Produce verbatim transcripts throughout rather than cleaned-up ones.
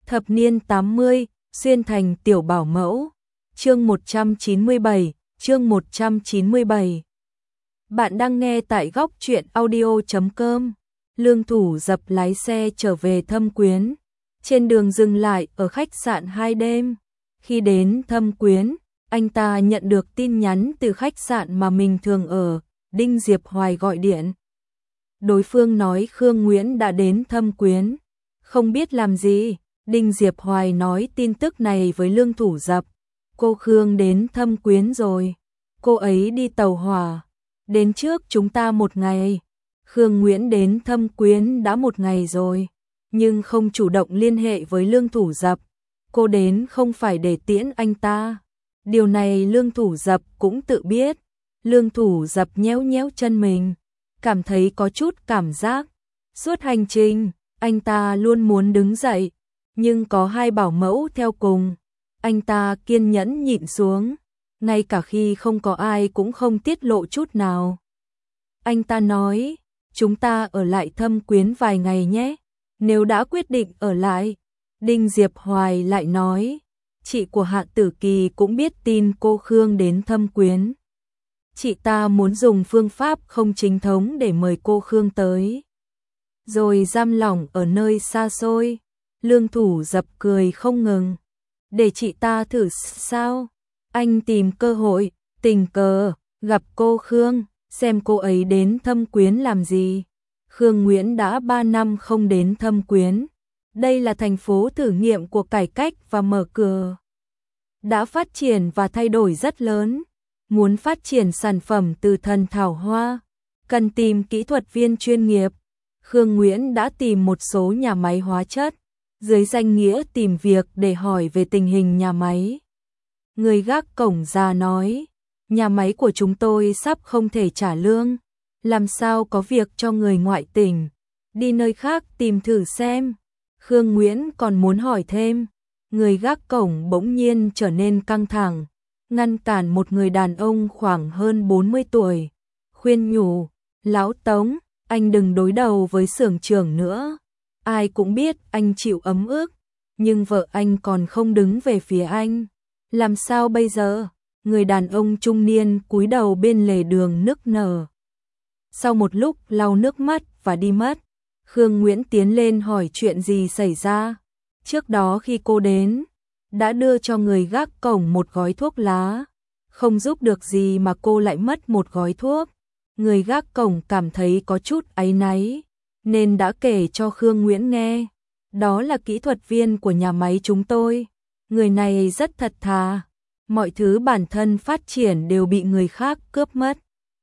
Thập niên tám mươi, xuyên thành tiểu bảo mẫu. Chương một trăm chín mươi bảy, chương một trăm chín mươi bảy. Bạn đang nghe tại góc truyện audio chấm com. Lương Thủ Dập lái xe trở về Thâm Quyến. Trên đường dừng lại ở khách sạn hai đêm. Khi đến Thâm Quyến, anh ta nhận được tin nhắn từ khách sạn mà mình thường ở, Đinh Diệp Hoài gọi điện. Đối phương nói Khương Nguyễn đã đến Thâm Quyến. Không biết làm gì, Đinh Diệp Hoài nói tin tức này với Lương Thủ Dập. Cô Khương đến Thâm Quyến rồi. Cô ấy đi tàu hỏa. Đến trước chúng ta một ngày. Khương Nguyễn đến Thâm Quyến đã một ngày rồi, nhưng không chủ động liên hệ với Lương Thủ Dập. Cô đến không phải để tiễn anh ta. Điều này Lương Thủ Dập cũng tự biết. Lương Thủ Dập nhéo nhéo chân mình, cảm thấy có chút cảm giác. Suốt hành trình, anh ta luôn muốn đứng dậy, nhưng có hai bảo mẫu theo cùng. Anh ta kiên nhẫn nhịn xuống, ngay cả khi không có ai cũng không tiết lộ chút nào. Anh ta nói, chúng ta ở lại Thâm Quyến vài ngày nhé, nếu đã quyết định ở lại. Đinh Diệp Hoài lại nói, chị của Hạ Tử Kỳ cũng biết tin cô Khương đến Thâm Quyến. Chị ta muốn dùng phương pháp không chính thống để mời cô Khương tới, rồi giam lỏng ở nơi xa xôi. Lương Thủ Dập cười không ngừng. Để chị ta thử sao? Anh tìm cơ hội, tình cờ, gặp cô Khương, xem cô ấy đến Thâm Quyến làm gì. Khương Nguyễn đã ba năm không đến Thâm Quyến. Đây là thành phố thử nghiệm của cải cách và mở cửa. Đã phát triển và thay đổi rất lớn. Muốn phát triển sản phẩm từ thần thảo hoa, cần tìm kỹ thuật viên chuyên nghiệp. Khương Nguyễn đã tìm một số nhà máy hóa chất, dưới danh nghĩa tìm việc để hỏi về tình hình nhà máy. Người gác cổng già nói, nhà máy của chúng tôi sắp không thể trả lương, làm sao có việc cho người ngoại tỉnh, đi nơi khác tìm thử xem. Khương Nguyễn còn muốn hỏi thêm, người gác cổng bỗng nhiên trở nên căng thẳng, ngăn cản một người đàn ông khoảng hơn bốn mươi tuổi, khuyên nhủ, lão Tống, anh đừng đối đầu với xưởng trưởng nữa. Ai cũng biết anh chịu ấm ức, nhưng vợ anh còn không đứng về phía anh. Làm sao bây giờ? Người đàn ông trung niên cúi đầu bên lề đường nức nở. Sau một lúc lau nước mắt và đi mất, Khương Nguyễn tiến lên hỏi chuyện gì xảy ra. Trước đó khi cô đến, đã đưa cho người gác cổng một gói thuốc lá. Không giúp được gì mà cô lại mất một gói thuốc. Người gác cổng cảm thấy có chút áy náy, nên đã kể cho Khương Nguyễn nghe. Đó là kỹ thuật viên của nhà máy chúng tôi. Người này rất thật thà. Mọi thứ bản thân phát triển đều bị người khác cướp mất.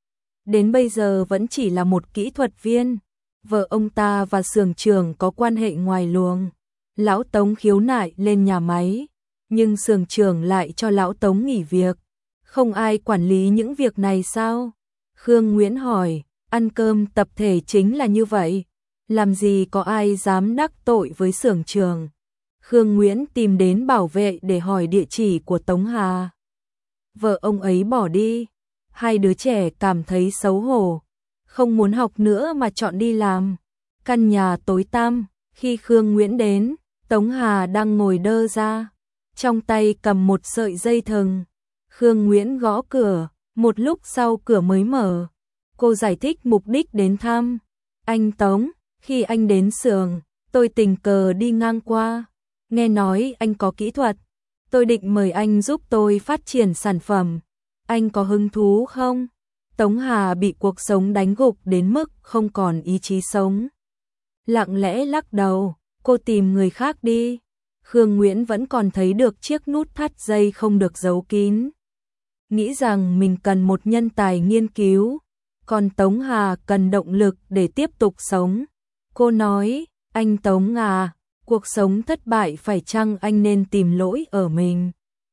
Đến bây giờ vẫn chỉ là một kỹ thuật viên. Vợ ông ta và xưởng trưởng có quan hệ ngoài luồng. Lão Tống khiếu nại lên nhà máy, nhưng xưởng trưởng lại cho lão Tống nghỉ việc. Không ai quản lý những việc này sao? Khương Nguyễn hỏi, ăn cơm tập thể chính là như vậy. Làm gì có ai dám đắc tội với xưởng trưởng. Khương Nguyễn tìm đến bảo vệ để hỏi địa chỉ của Tống Hà. Vợ ông ấy bỏ đi. Hai đứa trẻ cảm thấy xấu hổ, không muốn học nữa mà chọn đi làm. Căn nhà tối tăm, khi Khương Nguyễn đến, Tống Hà đang ngồi đơ ra, trong tay cầm một sợi dây thừng. Khương Nguyễn gõ cửa, một lúc sau cửa mới mở. Cô giải thích mục đích đến thăm. Anh Tống, khi anh đến xưởng, tôi tình cờ đi ngang qua, nghe nói anh có kỹ thuật, tôi định mời anh giúp tôi phát triển sản phẩm. Anh có hứng thú không? Tống Hà bị cuộc sống đánh gục đến mức không còn ý chí sống. Lặng lẽ lắc đầu, cô tìm người khác đi. Khương Nguyễn vẫn còn thấy được chiếc nút thắt dây không được giấu kín. Nghĩ rằng mình cần một nhân tài nghiên cứu, còn Tống Hà cần động lực để tiếp tục sống. Cô nói, anh Tống à, cuộc sống thất bại phải chăng anh nên tìm lỗi ở mình.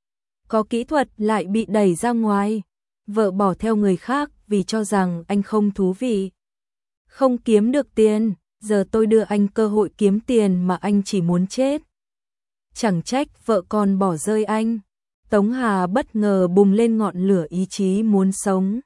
Có kỹ thuật lại bị đẩy ra ngoài, vợ bỏ theo người khác vì cho rằng anh không thú vị, không kiếm được tiền, giờ tôi đưa anh cơ hội kiếm tiền mà anh chỉ muốn chết. Chẳng trách vợ con bỏ rơi anh. Tống Hà bất ngờ bùng lên ngọn lửa ý chí muốn sống.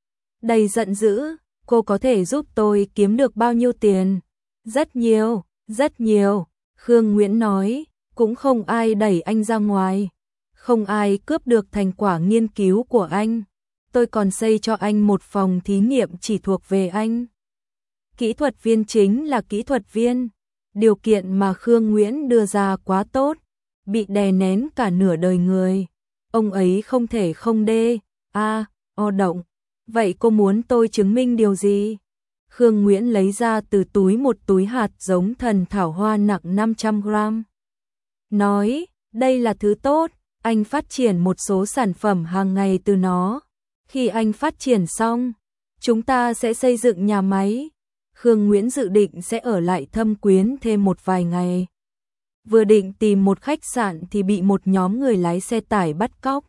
Đầy giận dữ, cô có thể giúp tôi kiếm được bao nhiêu tiền? Rất nhiều, rất nhiều. Khương Nguyễn nói, cũng không ai đẩy anh ra ngoài, không ai cướp được thành quả nghiên cứu của anh. Tôi còn xây cho anh một phòng thí nghiệm chỉ thuộc về anh. Kỹ thuật viên chính là kỹ thuật viên. Điều kiện mà Khương Nguyễn đưa ra quá tốt, bị đè nén cả nửa đời người. Ông ấy không thể không đê, a, o động. Vậy cô muốn tôi chứng minh điều gì? Khương Nguyễn lấy ra từ túi một túi hạt giống thần thảo hoa nặng năm trăm gram. Nói, đây là thứ tốt, anh phát triển một số sản phẩm hàng ngày từ nó. Khi anh phát triển xong, chúng ta sẽ xây dựng nhà máy. Khương Nguyễn dự định sẽ ở lại Thâm Quyến thêm một vài ngày. Vừa định tìm một khách sạn thì bị một nhóm người lái xe tải bắt cóc.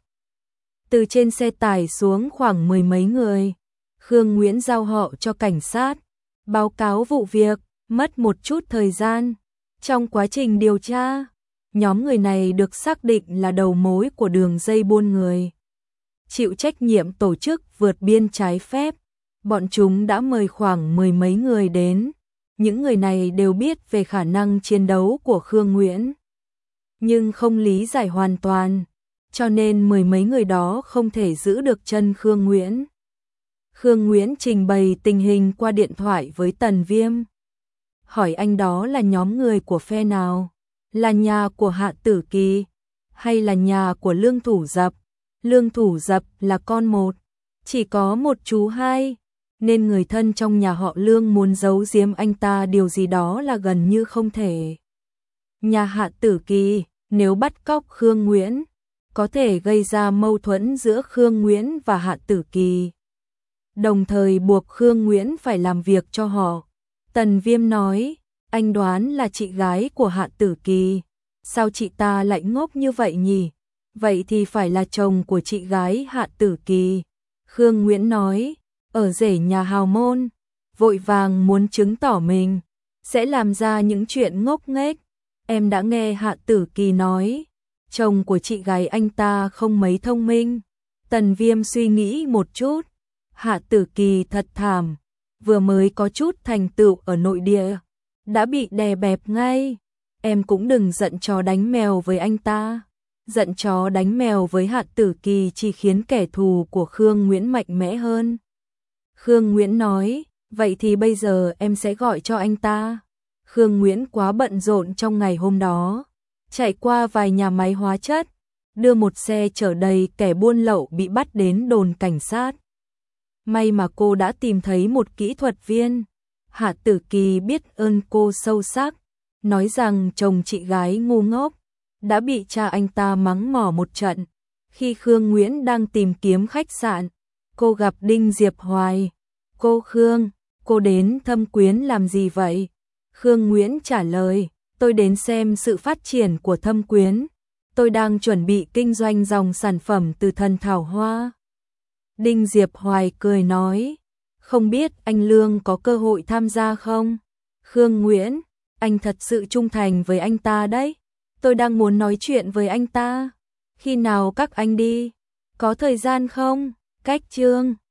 Từ trên xe tải xuống khoảng mười mấy người. Khương Nguyễn giao họ cho cảnh sát, báo cáo vụ việc, mất một chút thời gian. Trong quá trình điều tra, nhóm người này được xác định là đầu mối của đường dây buôn người, chịu trách nhiệm tổ chức vượt biên trái phép. Bọn chúng đã mời khoảng mười mấy người đến. Những người này đều biết về khả năng chiến đấu của Khương Nguyễn, nhưng không lý giải hoàn toàn, cho nên mười mấy người đó không thể giữ được chân Khương Nguyễn. Khương Nguyễn trình bày tình hình qua điện thoại với Tần Viêm. Hỏi anh đó là nhóm người của phe nào? Là nhà của Hạ Tử Kỳ hay là nhà của Lương Thủ Dập? Lương Thủ Dập là con một, chỉ có một chú hai, nên người thân trong nhà họ Lương muốn giấu giếm anh ta điều gì đó là gần như không thể. Nhà Hạ Tử Kỳ, nếu bắt cóc Khương Nguyễn, có thể gây ra mâu thuẫn giữa Khương Nguyễn và Hạ Tử Kỳ, đồng thời buộc Khương Nguyễn phải làm việc cho họ. Tần Viêm nói, anh đoán là chị gái của Hạ Tử Kỳ. Sao chị ta lại ngốc như vậy nhỉ? Vậy thì phải là chồng của chị gái Hạ Tử Kỳ. Khương Nguyễn nói, ở rể nhà hào môn, vội vàng muốn chứng tỏ mình, sẽ làm ra những chuyện ngốc nghếch. Em đã nghe Hạ Tử Kỳ nói, chồng của chị gái anh ta không mấy thông minh. Tần Viêm suy nghĩ một chút, Hạ Tử Kỳ thật thảm, vừa mới có chút thành tựu ở nội địa, đã bị đè bẹp ngay. Em cũng đừng giận chó đánh mèo với anh ta. Giận chó đánh mèo với Hạ Tử Kỳ chỉ khiến kẻ thù của Khương Nguyễn mạnh mẽ hơn. Khương Nguyễn nói, vậy thì bây giờ em sẽ gọi cho anh ta. Khương Nguyễn quá bận rộn trong ngày hôm đó, chạy qua vài nhà máy hóa chất, đưa một xe chở đầy kẻ buôn lậu bị bắt đến đồn cảnh sát. May mà cô đã tìm thấy một kỹ thuật viên. Hạ Tử Kỳ biết ơn cô sâu sắc, nói rằng chồng chị gái ngu ngốc, đã bị cha anh ta mắng mỏ một trận. Khi Khương Nguyễn đang tìm kiếm khách sạn, cô gặp Đinh Diệp Hoài. Cô Khương, cô đến Thâm Quyến làm gì vậy? Khương Nguyễn trả lời, tôi đến xem sự phát triển của Thâm Quyến. Tôi đang chuẩn bị kinh doanh dòng sản phẩm từ thần thảo hoa. Đinh Diệp Hoài cười nói, không biết anh Lương có cơ hội tham gia không? Khương Nguyễn, anh thật sự trung thành với anh ta đấy. Tôi đang muốn nói chuyện với anh ta. Khi nào các anh đi? Có thời gian không? Cách chương